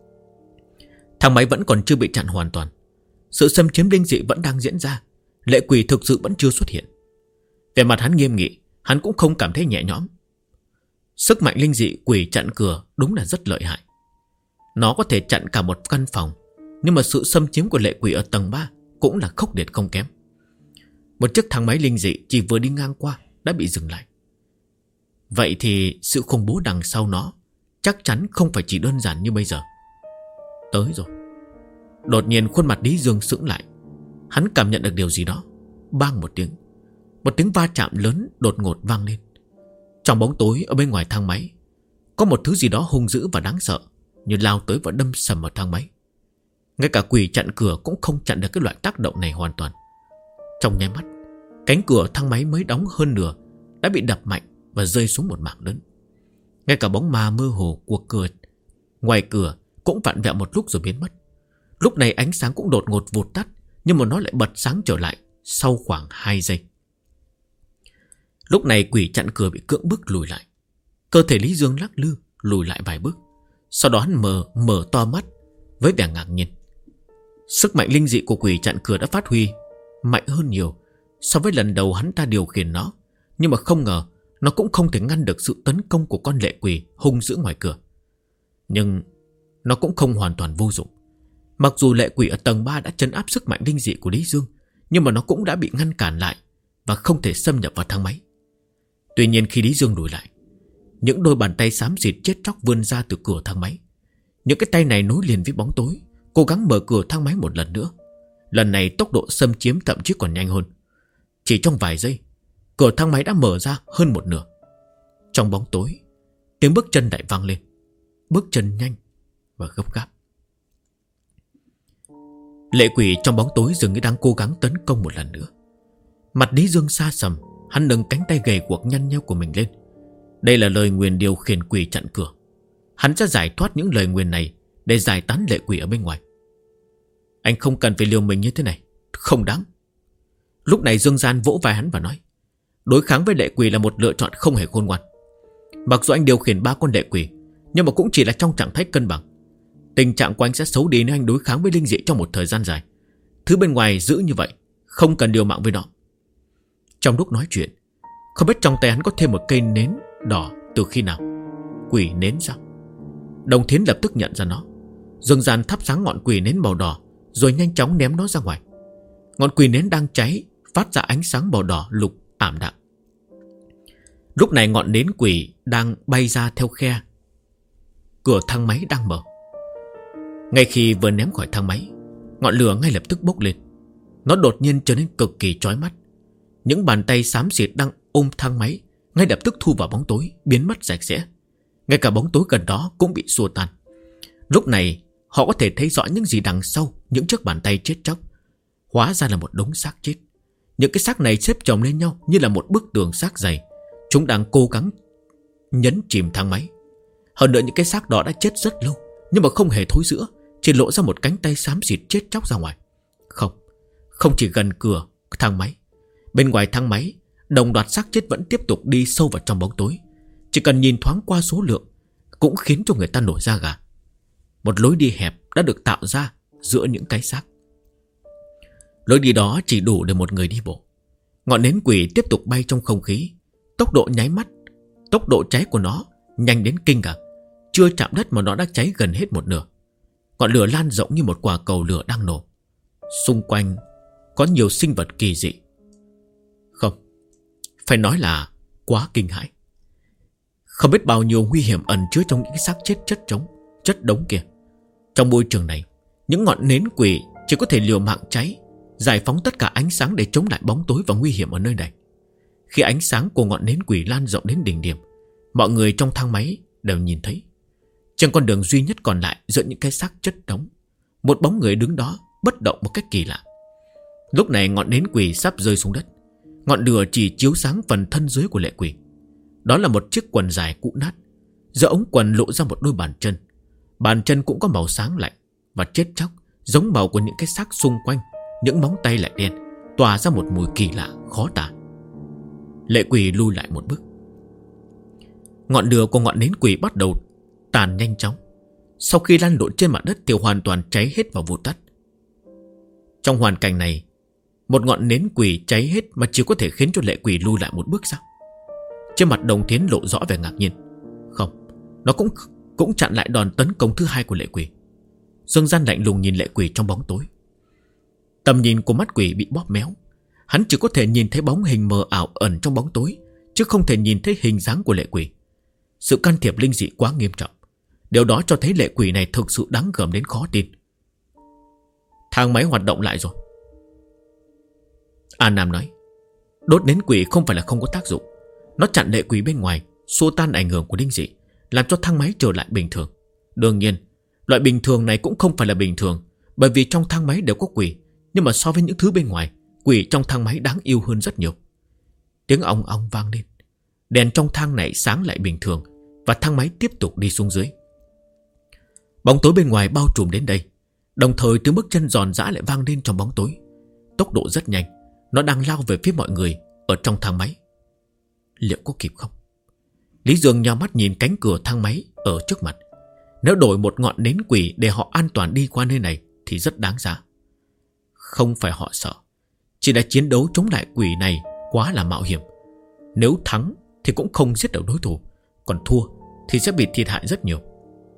Thang máy vẫn còn chưa bị chặn hoàn toàn, sự xâm chiếm linh dị vẫn đang diễn ra, lệ quỷ thực sự vẫn chưa xuất hiện. Về mặt hắn nghiêm nghị, hắn cũng không cảm thấy nhẹ nhõm. Sức mạnh linh dị quỷ chặn cửa đúng là rất lợi hại. Nó có thể chặn cả một căn phòng, nhưng mà sự xâm chiếm của lệ quỷ ở tầng 3 cũng là khốc liệt không kém. Một chiếc thang máy linh dị chỉ vừa đi ngang qua đã bị dừng lại. Vậy thì sự khủng bố đằng sau nó chắc chắn không phải chỉ đơn giản như bây giờ. Tới rồi. Đột nhiên khuôn mặt Lý Dương sững lại. Hắn cảm nhận được điều gì đó. Bang một tiếng, một tiếng va chạm lớn đột ngột vang lên. Trong bóng tối ở bên ngoài thang máy, có một thứ gì đó hung dữ và đáng sợ, như lao tới và đâm sầm vào thang máy. Ngay cả quỷ chặn cửa cũng không chặn được cái loại tác động này hoàn toàn. Trong nháy mắt, cánh cửa thang máy mới đóng hơn nửa đã bị đập mạnh và rơi xuống một mảng lớn. Ngay cả bóng ma mơ hồ của cửa ngoài cửa cũng vặn vẹo một lúc rồi biến mất. Lúc này ánh sáng cũng đột ngột vụt tắt, nhưng mà nó lại bật sáng trở lại sau khoảng 2 giây. Lúc này quỷ chặn cửa bị cưỡng bức lùi lại. Cơ thể Lý Dương lắc lư lùi lại vài bước. Sau đó hắn mở to mắt với vẻ ngạc nhiên. Sức mạnh linh dị của quỷ chặn cửa đã phát huy mạnh hơn nhiều so với lần đầu hắn ta điều khiển nó. Nhưng mà không ngờ nó cũng không thể ngăn được sự tấn công của con lệ quỷ hung dữ ngoài cửa. Nhưng nó cũng không hoàn toàn vô dụng. Mặc dù lệ quỷ ở tầng 3 đã trấn áp sức mạnh linh dị của Lý Dương, nhưng mà nó cũng đã bị ngăn cản lại và không thể xâm nhập vào thang máy. Tuy nhiên khi Lý Dương lùi lại, những đôi bàn tay xám xịt chết chóc vươn ra từ cửa thang máy. Những cái tay này nối liền với bóng tối, cố gắng mở cửa thang máy một lần nữa. Lần này tốc độ xâm chiếm thậm chí còn nhanh hơn. Chỉ trong vài giây, cửa thang máy đã mở ra hơn một nửa. Trong bóng tối, tiếng bước chân lại vang lên. Bước chân nhanh và gấp gáp. Lệ quỷ trong bóng tối dường như đang cố gắng tấn công một lần nữa. Mặt Lý Dương xa sầm, hắn nâng cánh tay gầy guộc nhăn nheo của mình lên. Đây là lời nguyền điều khiển quỷ chặn cửa. Hắn sẽ giải thoát những lời nguyền này để giải tán lệ quỷ ở bên ngoài. Anh không cần phải liều mình như thế này, không đáng. Lúc này Dương Gian vỗ vai hắn và nói, đối kháng với lệ quỷ là một lựa chọn không hề khôn ngoan. Mặc dù anh điều khiển 3 con lệ quỷ, nhưng mà cũng chỉ là trong trạng thái cân bằng. Tình trạng của anh sẽ xấu đi nếu anh đối kháng với linh dị trong một thời gian dài. Thứ bên ngoài giữ như vậy, không cần liều mạng với nó. Trong lúc nói chuyện, không biết trong tay hắn có thêm một cây nến đỏ từ khi nào. Quỷ nến sao? Đồng Thiến lập tức nhận ra nó. Dương Gian thắp sáng ngọn quỷ nến màu đỏ, rồi nhanh chóng ném nó ra ngoài. Ngọn quỷ nến đang cháy, phát ra ánh sáng màu đỏ lục ảm đạm. Lúc này ngọn nến quỷ đang bay ra theo khe cửa thang máy đang mở. Ngay khi vừa ném khỏi thang máy, Ngọn lửa ngay lập tức bốc lên. Nó đột nhiên trở nên cực kỳ chói mắt. Những bàn tay xám xịt đang ôm thang máy ngay lập tức thu vào bóng tối, biến mất sạch sẽ. Ngay cả bóng tối gần đó cũng bị xua tan. Lúc này họ có thể thấy rõ những gì đằng sau những chiếc bàn tay chết chóc. Hóa ra là một đống xác chết. Những cái xác này xếp chồng lên nhau như là một bức tường xác dày. Chúng đang cố gắng nhấn chìm thang máy. Hơn nữa những cái xác đó đã chết rất lâu, nhưng mà không hề thối rữa, chỉ lộ ra một cánh tay xám xịt chết chóc ra ngoài. Không chỉ gần cửa thang máy, bên ngoài thang máy đồng loạt xác chết vẫn tiếp tục đi sâu vào trong bóng tối. Chỉ cần nhìn thoáng qua số lượng cũng khiến cho người ta nổi da gà. Một lối đi hẹp đã được tạo ra giữa những cái xác. Lối đi đó chỉ đủ để một người đi bộ. Ngọn nến quỷ tiếp tục bay trong không khí. Tốc độ nháy mắt, tốc độ cháy của nó nhanh đến kinh ngạc. Chưa chạm đất mà nó đã cháy gần hết một nửa. Ngọn lửa lan rộng như một quả cầu lửa đang nổ. Xung quanh có nhiều sinh vật kỳ dị. Không, phải nói là quá kinh hãi. Không biết bao nhiêu nguy hiểm ẩn chứa trong những cái xác chết chất đống kia. Trong môi trường này, những ngọn nến quỷ chỉ có thể liều mạng cháy, giải phóng tất cả ánh sáng để chống lại bóng tối và nguy hiểm ở nơi này. Khi ánh sáng của ngọn nến quỷ lan rộng đến đỉnh điểm, mọi người trong thang máy đều nhìn thấy, trên con đường duy nhất còn lại giữa những cái xác chất đống, một bóng người đứng đó bất động một cách kỳ lạ. Lúc này ngọn nến quỷ sắp rơi xuống đất. Ngọn lửa chỉ chiếu sáng phần thân dưới của lệ quỷ. Đó là một chiếc quần dài cũ nát. Giữa ống quần lộ ra một đôi bàn chân. Bàn chân cũng có màu sáng lạnh và chết chóc, giống màu của những cái xác xung quanh. Những móng tay lại đen, tỏa ra một mùi kỳ lạ khó tả. Lệ quỷ lùi lại một bước. Ngọn lửa của ngọn nến quỷ bắt đầu tàn nhanh chóng. Sau khi lăn lộn trên mặt đất thì hoàn toàn cháy hết và vụt tắt. Trong hoàn cảnh này, một ngọn nến quỷ cháy hết mà chỉ có thể khiến cho lệ quỷ lùi lại một bước sao? Trên mặt Đồng Thiến lộ rõ vẻ ngạc nhiên. Không, nó cũng chặn lại đòn tấn công thứ hai của lệ quỷ. Dương Gian lạnh lùng nhìn lệ quỷ trong bóng tối. Tầm nhìn của mắt quỷ bị bóp méo. Hắn chỉ có thể nhìn thấy bóng hình mờ ảo ẩn trong bóng tối, chứ không thể nhìn thấy hình dáng của lệ quỷ. Sự can thiệp linh dị quá nghiêm trọng. Điều đó cho thấy lệ quỷ này thực sự đáng gờm đến khó tin. Thang máy hoạt động lại rồi, An Nam nói. Đốt nến quỷ không phải là không có tác dụng. Nó chặn lệ quỷ bên ngoài, xua tan ảnh hưởng của linh dị, làm cho thang máy trở lại bình thường. Đương nhiên, loại bình thường này cũng không phải là bình thường, bởi vì trong thang máy đều có quỷ. Nhưng mà so với những thứ bên ngoài, quỷ trong thang máy đáng yêu hơn rất nhiều. Tiếng ong ong vang lên. Đèn trong thang này sáng lại bình thường, và thang máy tiếp tục đi xuống dưới. Bóng tối bên ngoài bao trùm đến đây. Đồng thời tiếng bước chân giòn giã lại vang lên trong bóng tối. Tốc độ rất nhanh. Nó đang lao về phía mọi người ở trong thang máy. Liệu có kịp không? Lý Dương nhao mắt nhìn cánh cửa thang máy ở trước mặt. Nếu đổi một ngọn nến quỷ để họ an toàn đi qua nơi này thì rất đáng giá. Không phải họ sợ, chỉ là chiến đấu chống lại quỷ này quá là mạo hiểm. Nếu thắng thì cũng không giết được đối thủ, còn thua thì sẽ bị thiệt hại rất nhiều.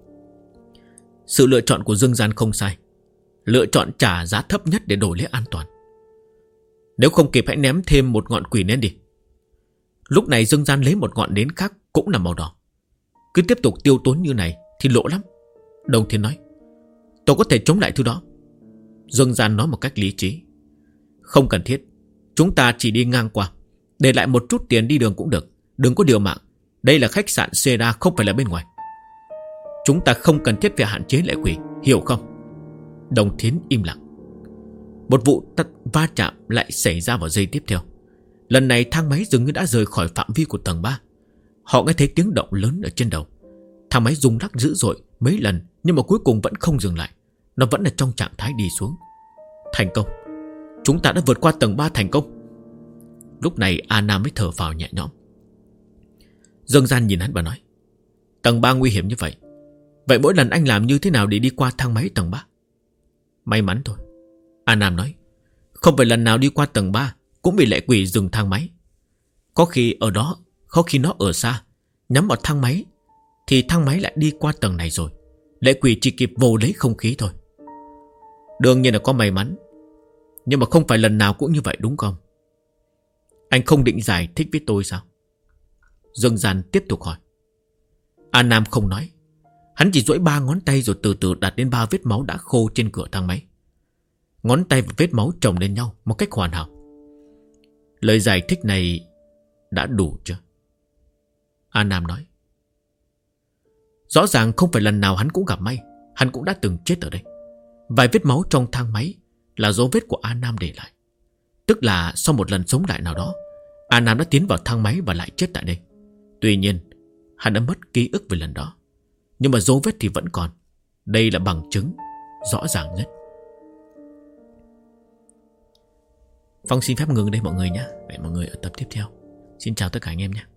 Sự lựa chọn của Dương Gian không sai. Lựa chọn trả giá thấp nhất để đổi lấy an toàn. Nếu không kịp hãy ném thêm một ngọn quỷ nến đi. Lúc này Dương Gian lấy một ngọn nến khác cũng là màu đỏ. Cứ tiếp tục tiêu tốn như này thì lỗ lắm. Đồng Thiên nói. Tôi có thể chống lại thứ đó. Dương Gian nói một cách lý trí. Không cần thiết. Chúng ta chỉ đi ngang qua, để lại một chút tiền đi đường cũng được. Đừng có điều mạng. Đây là khách sạn Sera, không phải là bên ngoài. Chúng ta không cần thiết phải hạn chế lệ quỷ, hiểu không? Đồng Thiến im lặng. Một vụ va chạm lại xảy ra vào giây tiếp theo. Lần này thang máy dường như đã rời khỏi phạm vi của tầng 3. Họ nghe thấy tiếng động lớn ở trên đầu. Thang máy rung lắc dữ dội mấy lần, nhưng mà cuối cùng vẫn không dừng lại. Nó vẫn là trong trạng thái đi xuống. Thành công. Chúng ta đã vượt qua tầng 3 thành công. Lúc này Anna mới thở phào nhẹ nhõm. Dương Gian nhìn hắn và nói. Tầng 3 nguy hiểm như vậy, vậy mỗi lần anh làm như thế nào để đi qua thang máy tầng 3? May mắn thôi, Anna nói. Không phải lần nào đi qua tầng 3 cũng bị lệ quỷ dừng thang máy. Có khi ở đó, có khi nó ở xa, nhắm vào thang máy, thì thang máy lại đi qua tầng này rồi. Lệ quỷ chỉ kịp vồ lấy không khí thôi. Đương nhiên là có may mắn, nhưng mà không phải lần nào cũng như vậy đúng không? Anh không định giải thích với tôi sao? Dương Gian tiếp tục hỏi. An Nam không nói. Hắn chỉ duỗi 3 ngón tay rồi từ từ đặt lên 3 vết máu đã khô trên cửa thang máy. ngón tay và vết máu chồng lên nhau một cách hoàn hảo. Lời giải thích này đã đủ chưa? A Nam nói. Rõ ràng không phải lần nào hắn cũng gặp may. Hắn cũng đã từng chết ở đây. Vài vết máu trong thang máy là dấu vết của A Nam để lại. Tức là sau một lần sống lại nào đó, A Nam đã tiến vào thang máy và lại chết tại đây. Tuy nhiên hắn đã mất ký ức về lần đó, nhưng mà dấu vết thì vẫn còn. Đây là bằng chứng rõ ràng nhất. Phong xin phép ngừng đây mọi người nhé. Vậy mọi người ở tập tiếp theo. Xin chào tất cả anh em nhé.